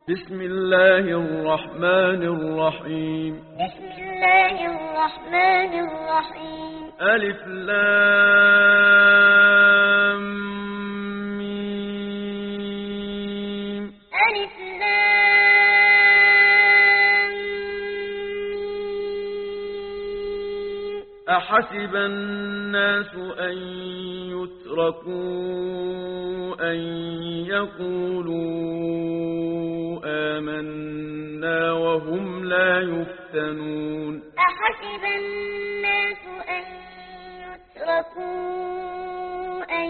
بسم الله الرحمن الرحيم. بسم الله الرحمن الرحيم. ألف لام ميم. ألف لام ميم. أحسب الناس أن يتركوا أن يقولوا آمنا وهم لا يفتنون. أحسب الناس أن يتركوا أن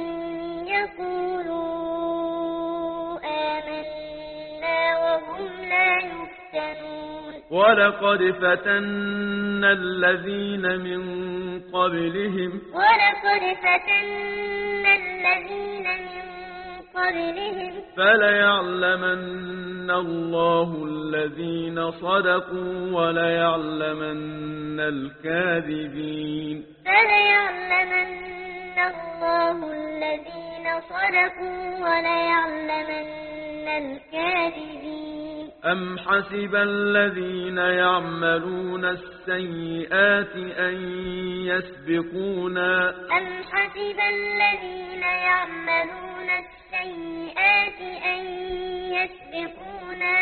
يقولوا آمنا وهم لا يفتنون. ولقد فتنا الذين من قبلهم. ولقد فتنا الذين من قبلهم. فليعلمن الله الذين صدقوا وليعلمن الكاذبين. فليعلمن الله الذين صدقوا وليعلمن الكاذبين. أم حسب الذين يعملون السيئات أن يسبقونا. أم حسب الذين يعملون السيئات أن يسبقونا.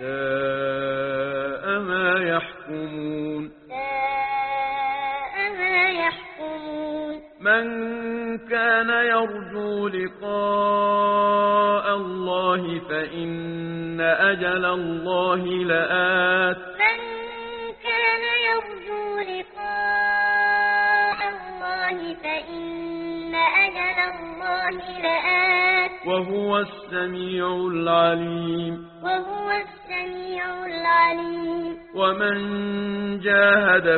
ساء ما يحكمون. ساء ما يحكمون. من كان يرجو لقاء الله فإن أجل الله لآت. من كان يرجو لقاء الله فإن أجل الله لآت. وهو السميع العليم. وهو السميع العليم. ومن جاهد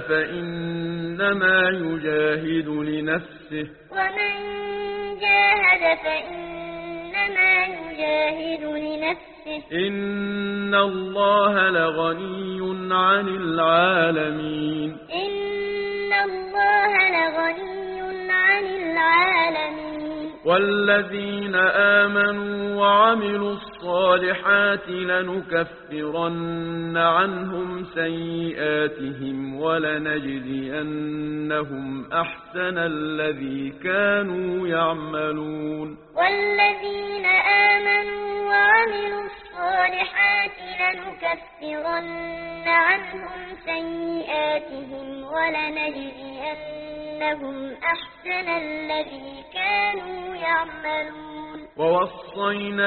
فإنما يجاهد لنفسه. ومن جاهد فإنما يجاهد لنفسه. إن الله لغني عن العالمين. إن الله لغني عن العالمين. والذين آمنوا وعملوا الصالحات لنكفرن عنهم سيئاتهم ولنجزينهم أحسن الذي كانوا يعملون. والذين آمنوا وعملوا الصالحات لنكفرن عنهم سيئاتهم ولنجزينهم أحسن الذي كانوا يعملون. ووصينا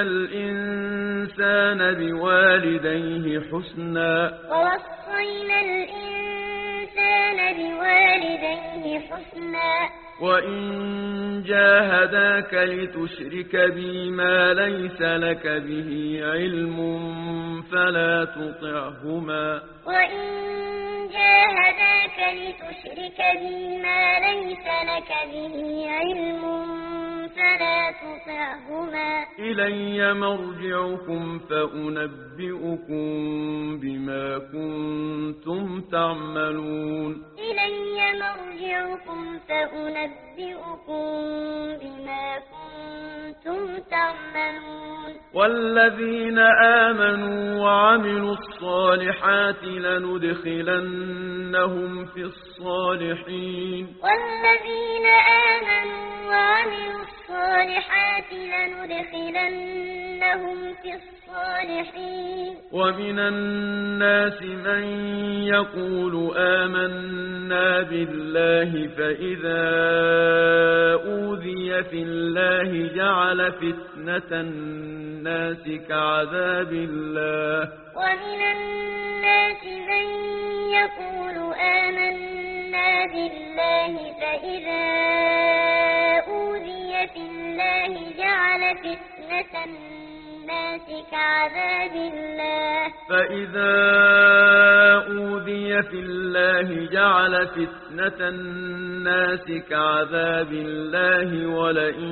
الإنسان بوالديه حسنا. ووصينا الإنسان بوالديه حسنا. وإن جاهداك لتشرك بي ما ليس لك به علم فلا تطعهما. وإن جاهداك لتشرك بي ما ليس لك به علم فلا تطعهما. إلي مرجعكم فأنبئكم بما كنتم تعملون. إلي مرجعكم فأنبئكم بما كنتم تعملون. والذين آمنوا وعملوا الصالحات لندخلنهم في الصالحين. والذين آمنوا وعملوا الصالحات لندخلنهم في الصالحين. ومن الناس من يقول آمنا بالله فإذا أوذي في الله جعل فتنة الناس كعذاب الله. ومن الناس من يقول آمنا بالله فإذا أوذي في الله جعل فتنة الناس كعذاب الله. فإذا أوذي في الله جعل فتنة الناس كعذاب الله ولئن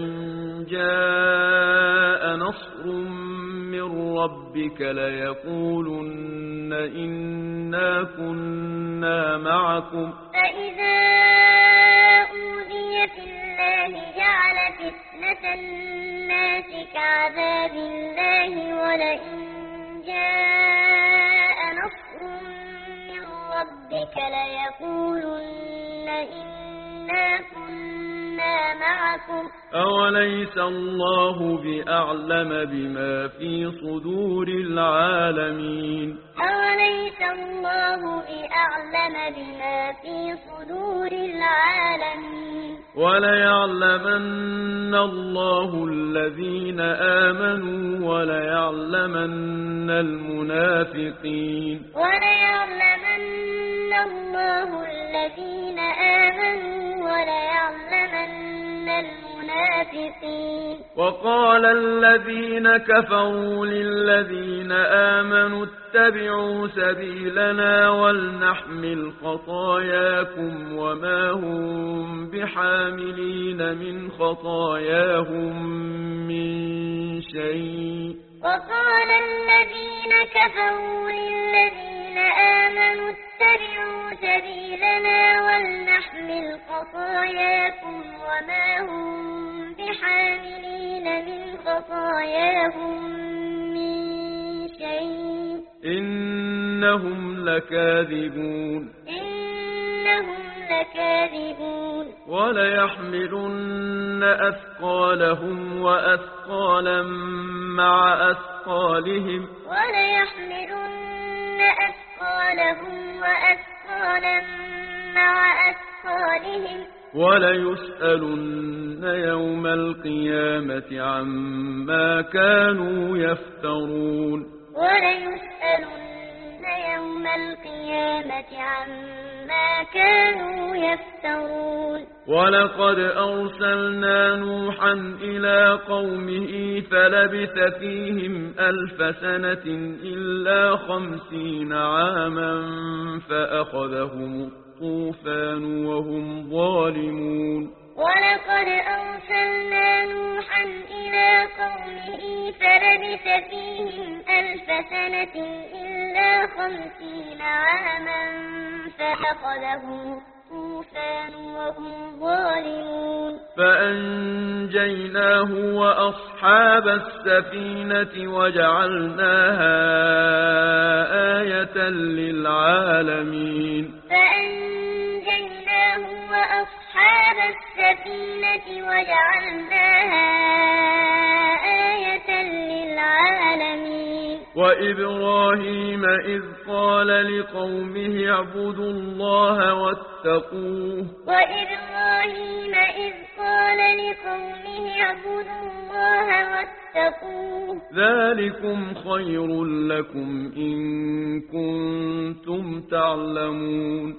جاء نصر من ربك ليقولن إنا كنا معكم. فإذا أوذي في الله جعل فتنة الناس كعذاب الله ولئن جاء ليقولن إنا كنا معكم أوليس الله بأعلم بما في صدور العالمين أوليس الله بأعلم بما في صدور العالمين وليعلمن الله الذين آمنوا وليعلمن المنافقين وليعلمن الله الذين آمنوا وليعلمن المنافقين وقال الذين كفروا للذين آمنوا اتبعوا سبيلنا ولنحمل خطاياكم وما هم بحاملين من خطاياهم من شيء وقال الذين كفروا للذين آمنوا اتبعوا سبيلنا ولنحمل خطاياكم وما هم بحاملين من خطاياهم من شيء إنهم لكاذبون وليحملن أثقالهم وأثقالا مع أثقالهم وليسألن يوم القيامة عما كانوا يفترون ولقد أرسلنا نوحا إلى قومه فلبث فيهم 1000 سنة إلا 50 عاما فأخذهم الطوفان وهم ظالمون ولقد أرسلنا نوحا إلى قومه فلبث فيهم 1000 سنة إلا 50 عاما فأخذهم الطوفان وهم ظالمون فأنجيناه وأصحاب السفينة وجعلناها آية للعالمين فأنجيناه وأصحاب السفينة وجعلناها آية للعالمين وإبراهيم إذ قال لقومه اعبدوا الله واتقوه ذلكم خير لكم إن كنتم تعلمون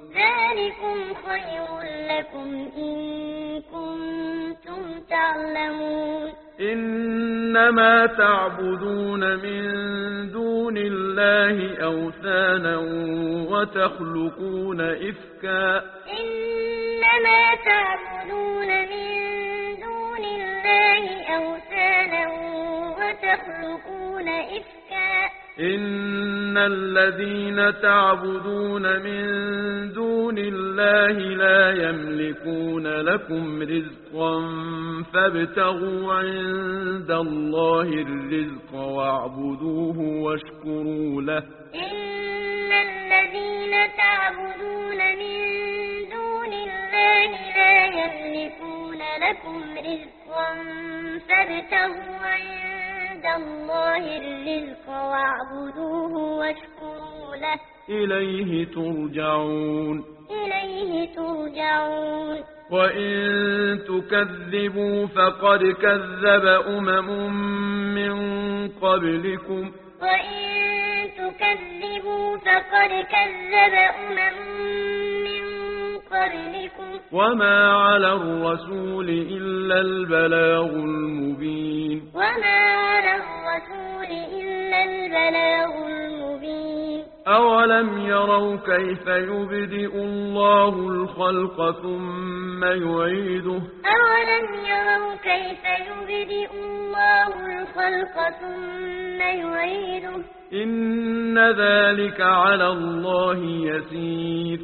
إنما تعبدون من دون الله أوثانا وتخلقون إفكا إن الذين تعبدون من دون الله لا يملكون لكم رزقا فابتغوا عند الله الرزق واعبدوه واشكروا له إن الذين تعبدون من دون الله لا يملكون لكم رزقا فابتغوا عند الله الرزق واعبدوه واشكروا له إليه ترجعون وإن تكذبوا فقد كذب أمم من قبلكم وما على الرسول إلا البلاغ المبين أولم يروا كيف يبدئ الله الخلق ثم يعيده إن ذلك على الله يسير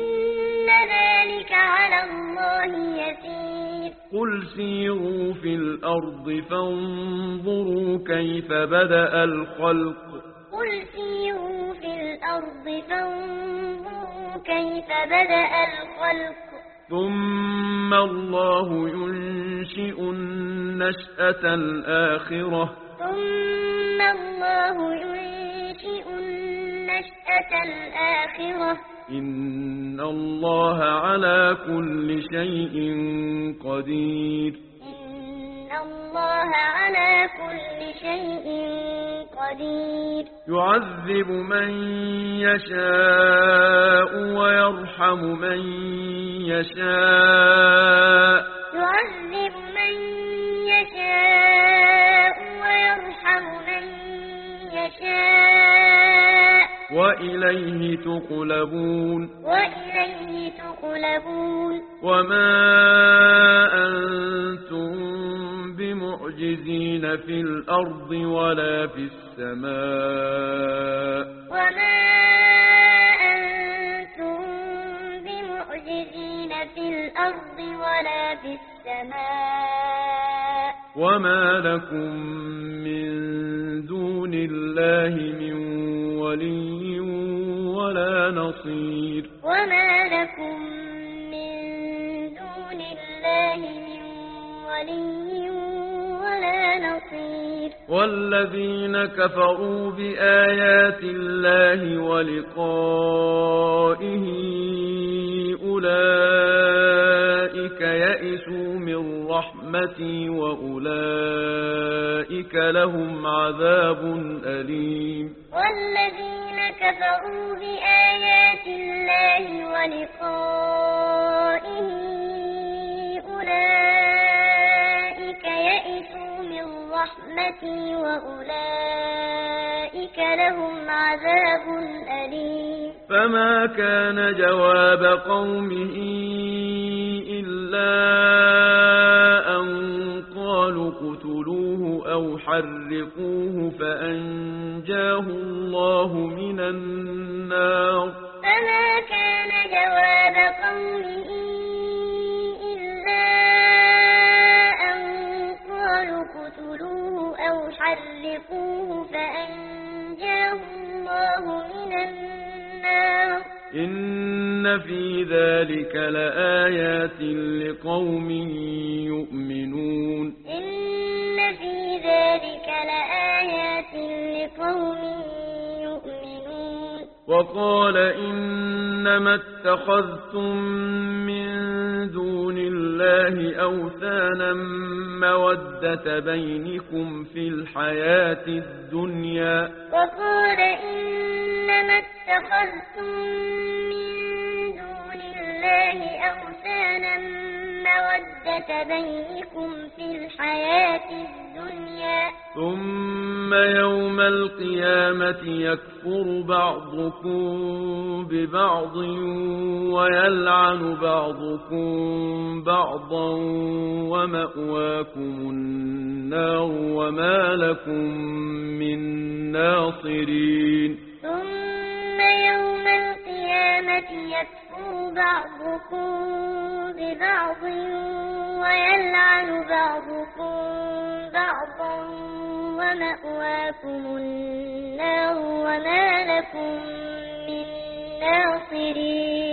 قل سيروا في الأرض فانظروا كيف بدأ الخلق كيف بدأ الخلق ثم الله ينشئ النشأة الآخرة ثم الله ينشئ النشأة الآخرة إن الله على كل شيء قدير إن الله على كل شيء قدير يعذب من يشاء ويرحم من يشاء يعذب من يشاء ويرحم من يشاء وإليه تقلبون وإليه تقلبون وما أنتم بمعجزين في الأرض ولا في السماء وما أنتم بمعجزين في الأرض ولا في السماء وما لكم من دون الله من ولي ولا نصير وما لكم من دون الله من ولي ولا نصير والذين كفروا بآيات الله ولقائه أولئك يئسوا من رحمتي وأولئك لهم عذاب أليم والذين كفروا بآيات الله ولقائه أولئك يئسوا من رحمتي وأولئك لهم عذاب أليم فما كان جواب قومه إلا أن قالوا اقتلوه أو حرقوه فأنجاه الله من النار فما كان جواب قومه إلا أن قالوا اقتلوه أو حرقوه فأنجاه الله من النار إن في ذلك لآيات لقوم يؤمنون إن في ذلك لآيات لقوم يؤمنون وقال إنما اتخذتم من دون الله أوثانا مودة بينكم في الحياة الدنيا وقال إنما اتخذتم من دون الله أوثانا مودة بينكم في الحياة الدنيا ثم يوم القيامة يكفر بعضكم ببعض ويلعن بعضكم بعضا ومأواكم النار وما لكم من ناصرين ثم يوم القيامة يكفر بعضكم ببعض ويلعن بعضكم بعضا ومأواكم النار وما لكم من ناصرين